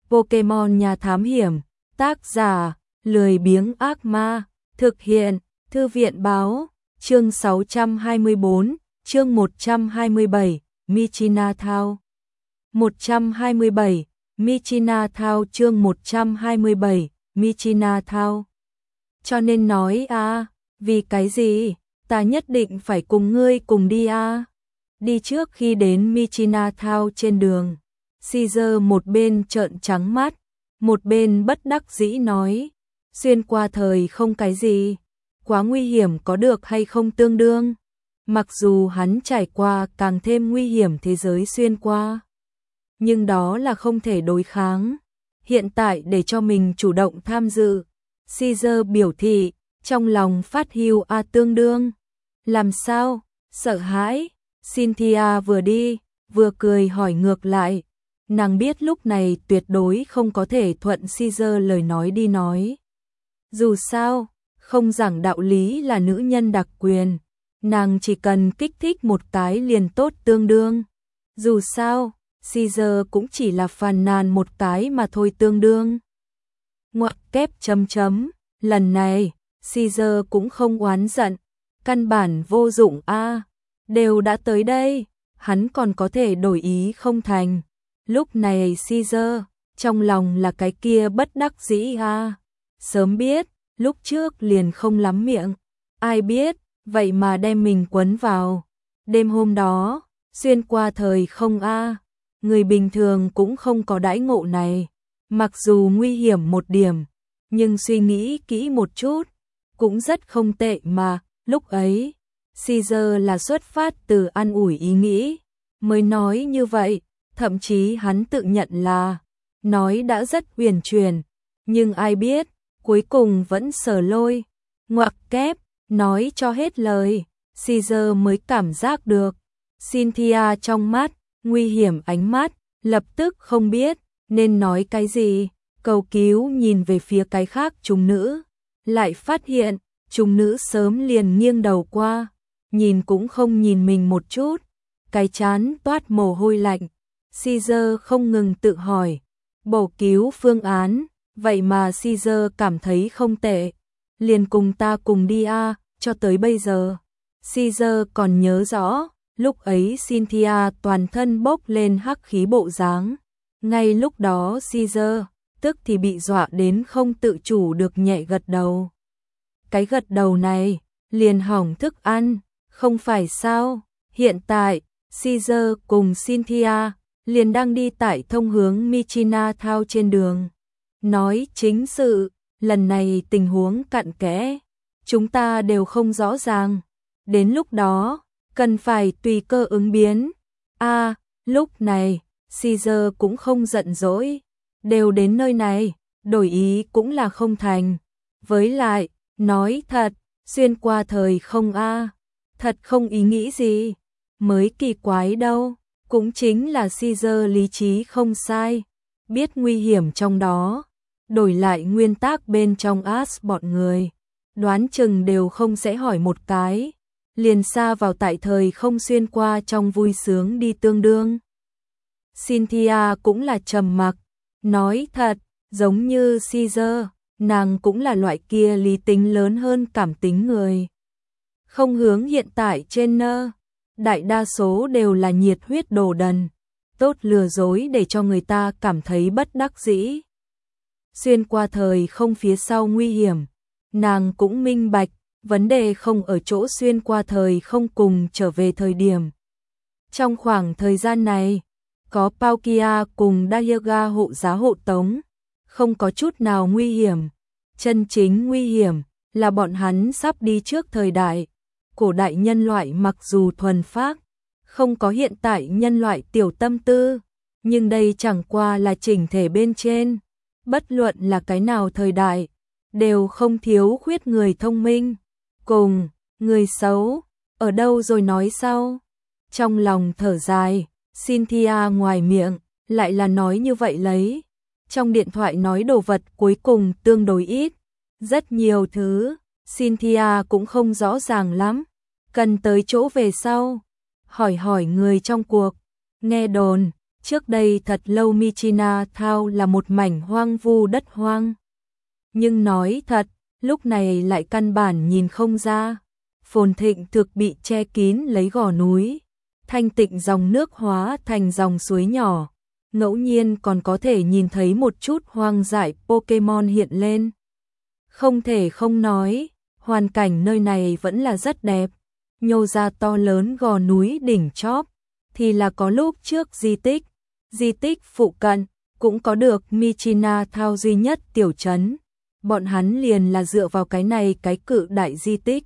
Pokemon Nhà Thám Hiểm, tác giả, lười biếng ác ma, thực hiện, Thư viện báo, chương 624, chương 127, Michina Thao. 127, Michina Thao chương 127, Michina Thao. Cho nên nói vì cái gì, ta nhất định phải cùng ngươi cùng đi Đi trước khi đến Michina Thao trên đường, Caesar một bên trợn trắng mắt, một bên bất đắc dĩ nói, xuyên qua thời không cái gì, quá nguy hiểm có được hay không tương đương. Mặc dù hắn trải qua càng thêm nguy hiểm thế giới xuyên qua, nhưng đó là không thể đối kháng. Hiện tại để cho mình chủ động tham dự, Caesar biểu thị, trong lòng phát hiu tương đương. Làm sao? Sợ hãi? Cynthia vừa đi, vừa cười hỏi ngược lại. Nàng biết lúc này tuyệt đối không có thể thuận Caesar lời nói đi nói. Dù sao, không giảng đạo lý là nữ nhân đặc quyền, nàng chỉ cần kích thích một cái liền tốt tương đương. Dù sao, Caesar cũng chỉ là phàn nàn một cái mà thôi tương đương. Ngoặc kép chấm chấm, lần này, Caesar cũng không oán giận, căn bản vô dụng đều đã tới đây, hắn còn có thể đổi ý không thành. Lúc này Caesar, trong lòng là cái kia bất đắc dĩ sớm biết, lúc trước liền không lắm miệng, ai biết, vậy mà đem mình quấn vào. Đêm hôm đó, xuyên qua thời không người bình thường cũng không có đãi ngộ này. Mặc dù nguy hiểm một điểm, nhưng suy nghĩ kỹ một chút, cũng rất không tệ mà. Lúc ấy, Caesar là xuất phát từ an ủi ý nghĩ, mới nói như vậy, thậm chí hắn tự nhận là, nói đã rất huyền truyền, nhưng ai biết, cuối cùng vẫn sờ lôi. Ngoặc kép, nói cho hết lời, Caesar mới cảm giác được. Cynthia trong mắt, nguy hiểm ánh mắt, lập tức không biết nên nói cái gì, cầu cứu nhìn về phía cái khác chúng nữ, lại phát hiện, chúng nữ sớm liền nghiêng đầu qua, nhìn cũng không nhìn mình một chút, cái trán toát mồ hôi lạnh. Caesar không ngừng tự hỏi, bổ cứu phương án, vậy mà Caesar cảm thấy không tệ, liền cùng ta cùng đi cho tới bây giờ. Caesar còn nhớ rõ, lúc ấy Cynthia toàn thân bốc lên hắc khí bộ dáng. Ngay lúc đó Caesar, tức thì bị dọa đến không tự chủ được nhẹ gật đầu. Cái gật đầu này, liền hỏng thức ăn, không phải sao? Hiện tại, Caesar cùng Cynthia liền đang đi tại thông hướng Michina Thao trên đường. Nói chính sự, lần này tình huống cặn kẽ, chúng ta đều không rõ ràng. Đến lúc đó, cần phải tùy cơ ứng biến. Lúc này, Caesar cũng không giận dỗi, đều đến nơi này, đổi ý cũng là không thành. Với lại, nói thật, xuyên qua thời không thật không ý nghĩ gì, mới kỳ quái đâu, cũng chính là Caesar lý trí không sai, biết nguy hiểm trong đó, đổi lại nguyên tắc bên trong bọn người, đoán chừng đều không sẽ hỏi một cái, liền xa vào tại thời không xuyên qua trong vui sướng đi tương đương. Cynthia cũng là trầm mặc, nói thật, giống như Caesar, nàng cũng là loại kia lý tính lớn hơn cảm tính người. Không hướng hiện tại trên đại đa số đều là nhiệt huyết đồ đần, tốt lừa dối để cho người ta cảm thấy bất đắc dĩ. Xuyên qua thời không phía sau nguy hiểm, nàng cũng minh bạch, vấn đề không ở chỗ xuyên qua thời không cùng trở về thời điểm. Trong khoảng thời gian này, có Palkia cùng Dayaga hộ giá hộ tống, không có chút nào nguy hiểm. Chân chính nguy hiểm là bọn hắn sắp đi trước thời đại. Cổ đại nhân loại mặc dù thuần phác, không có hiện tại nhân loại tiểu tâm tư, nhưng đây chẳng qua là chỉnh thể bên trên. Bất luận là cái nào thời đại, đều không thiếu khuyết người thông minh, cùng người xấu, ở đâu rồi nói sau. Trong lòng thở dài, Cynthia ngoài miệng, lại là nói như vậy lấy. Trong điện thoại nói đồ vật cuối cùng tương đối ít, rất nhiều thứ, Cynthia cũng không rõ ràng lắm, cần tới chỗ về sau, hỏi người trong cuộc, nghe đồn, Trước đây thật lâu Michina Thao là một mảnh hoang vu đất hoang. Nhưng nói thật, lúc này lại căn bản nhìn không ra. Phồn thịnh thực bị che kín lấy gò núi. Thanh tịnh dòng nước hóa thành dòng suối nhỏ. Ngẫu nhiên còn có thể nhìn thấy một chút hoang dại Pokemon hiện lên. Không thể không nói, hoàn cảnh nơi này vẫn là rất đẹp. Nhô ra to lớn gò núi đỉnh chóp, thì là có lúc trước di tích phụ cận, cũng có được Michina Thao duy nhất tiểu trấn. Bọn hắn liền là dựa vào cái này cái cự đại di tích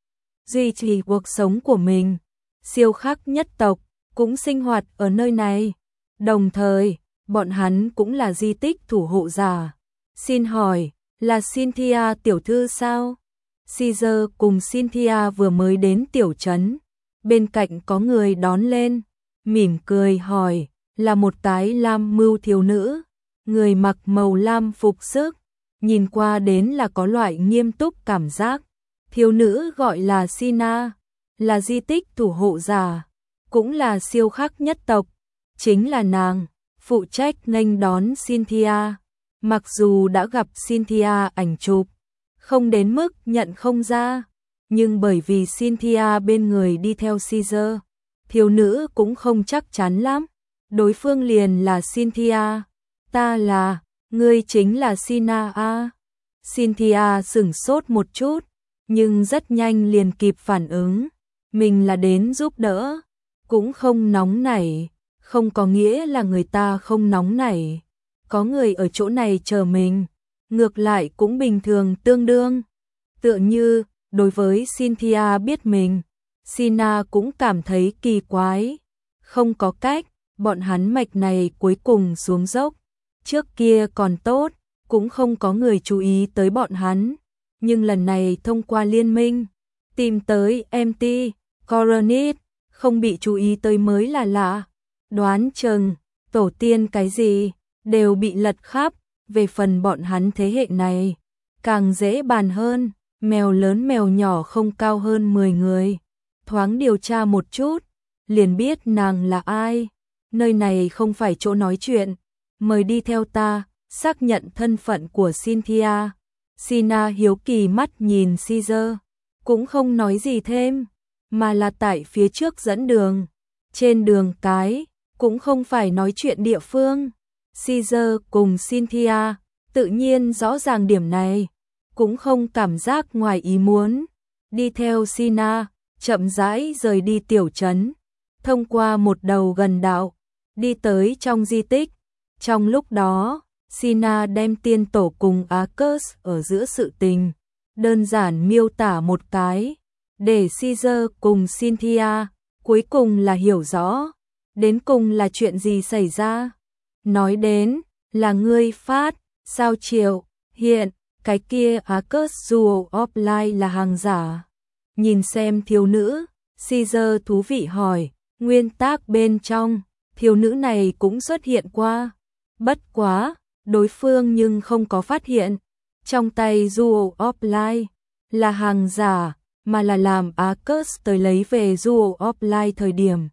duy trì cuộc sống của mình. Siêu khắc nhất tộc cũng sinh hoạt ở nơi này. Đồng thời, bọn hắn cũng là di tích thủ hộ giả. Xin hỏi, là Cynthia tiểu thư sao? Caesar cùng Cynthia vừa mới đến tiểu trấn. Bên cạnh có người đón lên, mỉm cười hỏi, là một cái lam mưu thiếu nữ. Người mặc màu lam phục sức, nhìn qua đến là có loại nghiêm túc cảm giác. Thiếu nữ gọi là Sina, là di tích thủ hộ giả, cũng là siêu khắc nhất tộc. Chính là nàng, phụ trách nghênh đón Cynthia. Mặc dù đã gặp Cynthia ảnh chụp, không đến mức nhận không ra, nhưng bởi vì Cynthia bên người đi theo Caesar, thiếu nữ cũng không chắc chắn lắm. Đối phương liền là Cynthia. Ta là, ngươi chính là Sina a. Cynthia sửng sốt một chút, nhưng rất nhanh liền kịp phản ứng. Mình là đến giúp đỡ, cũng không nóng nảy, không có nghĩa là người ta không nóng nảy. Có người ở chỗ này chờ mình, ngược lại cũng bình thường tương đương. Tựa như, đối với Cynthia biết mình, Sina cũng cảm thấy kỳ quái. Không có cách, bọn hắn mạch này cuối cùng xuống dốc. Trước kia còn tốt, cũng không có người chú ý tới bọn hắn. Nhưng lần này thông qua liên minh, tìm tới MT, Coronet, không bị chú ý tới mới là lạ. Đoán chừng, tổ tiên cái gì, đều bị lật khắp. Về phần bọn hắn thế hệ này, càng dễ bàn hơn. Mèo lớn mèo nhỏ không cao hơn 10 người. Thoáng điều tra một chút, liền biết nàng là ai. Nơi này không phải chỗ nói chuyện. Mời đi theo ta, xác nhận thân phận của Cynthia. Sina hiếu kỳ mắt nhìn Caesar, cũng không nói gì thêm, mà là tại phía trước dẫn đường. Trên đường cái, cũng không phải nói chuyện địa phương. Caesar cùng Cynthia tự nhiên rõ ràng điểm này, cũng không cảm giác ngoài ý muốn. Đi theo Sina, chậm rãi rời đi tiểu trấn, thông qua một đầu gần đạo, đi tới trong di tích. Trong lúc đó, Sina đem tiên tổ cùng Arcus ở giữa sự tình đơn giản miêu tả một cái, để Caesar cùng Cynthia cuối cùng là hiểu rõ, đến cùng là chuyện gì xảy ra. Nói đến, là ngươi phát, sao Triệu, hiện, cái kia Arcus Jewel of Light là hàng giả. Nhìn xem thiếu nữ, Caesar thú vị hỏi, nguyên tác bên trong, thiếu nữ này cũng xuất hiện qua. Bất quá, đối phương nhưng không có phát hiện. Trong tay Jewel of Light là hàng giả, mà là làm Arcus tới lấy về Jewel of Light thời điểm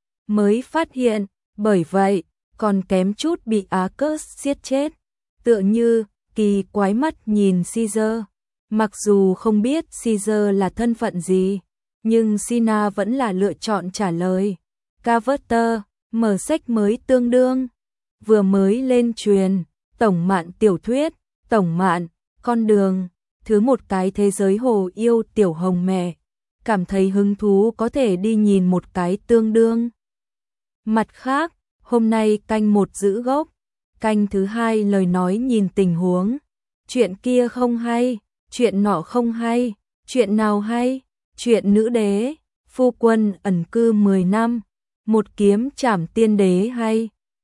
mới phát hiện, bởi vậy còn kém chút bị Arcus giết chết. Tựa như kỳ quái mắt nhìn Caesar, mặc dù không biết Caesar là thân phận gì, nhưng Sina vẫn là lựa chọn trả lời. Carver, mở sách mới tương đương, vừa mới lên truyền, tổng mạn tiểu thuyết, tổng mạn, con đường, thứ một cái thế giới hồ yêu tiểu hồng mẹ, cảm thấy hứng thú có thể đi nhìn một cái tương đương. Mặt khác, hôm nay canh 1 giữ gốc, canh thứ 2 lời nói nhìn tình huống, chuyện kia không hay, chuyện nọ không hay, chuyện nào hay, chuyện nữ đế, phu quân ẩn cư 10 năm, một kiếm trảm tiên đế hay.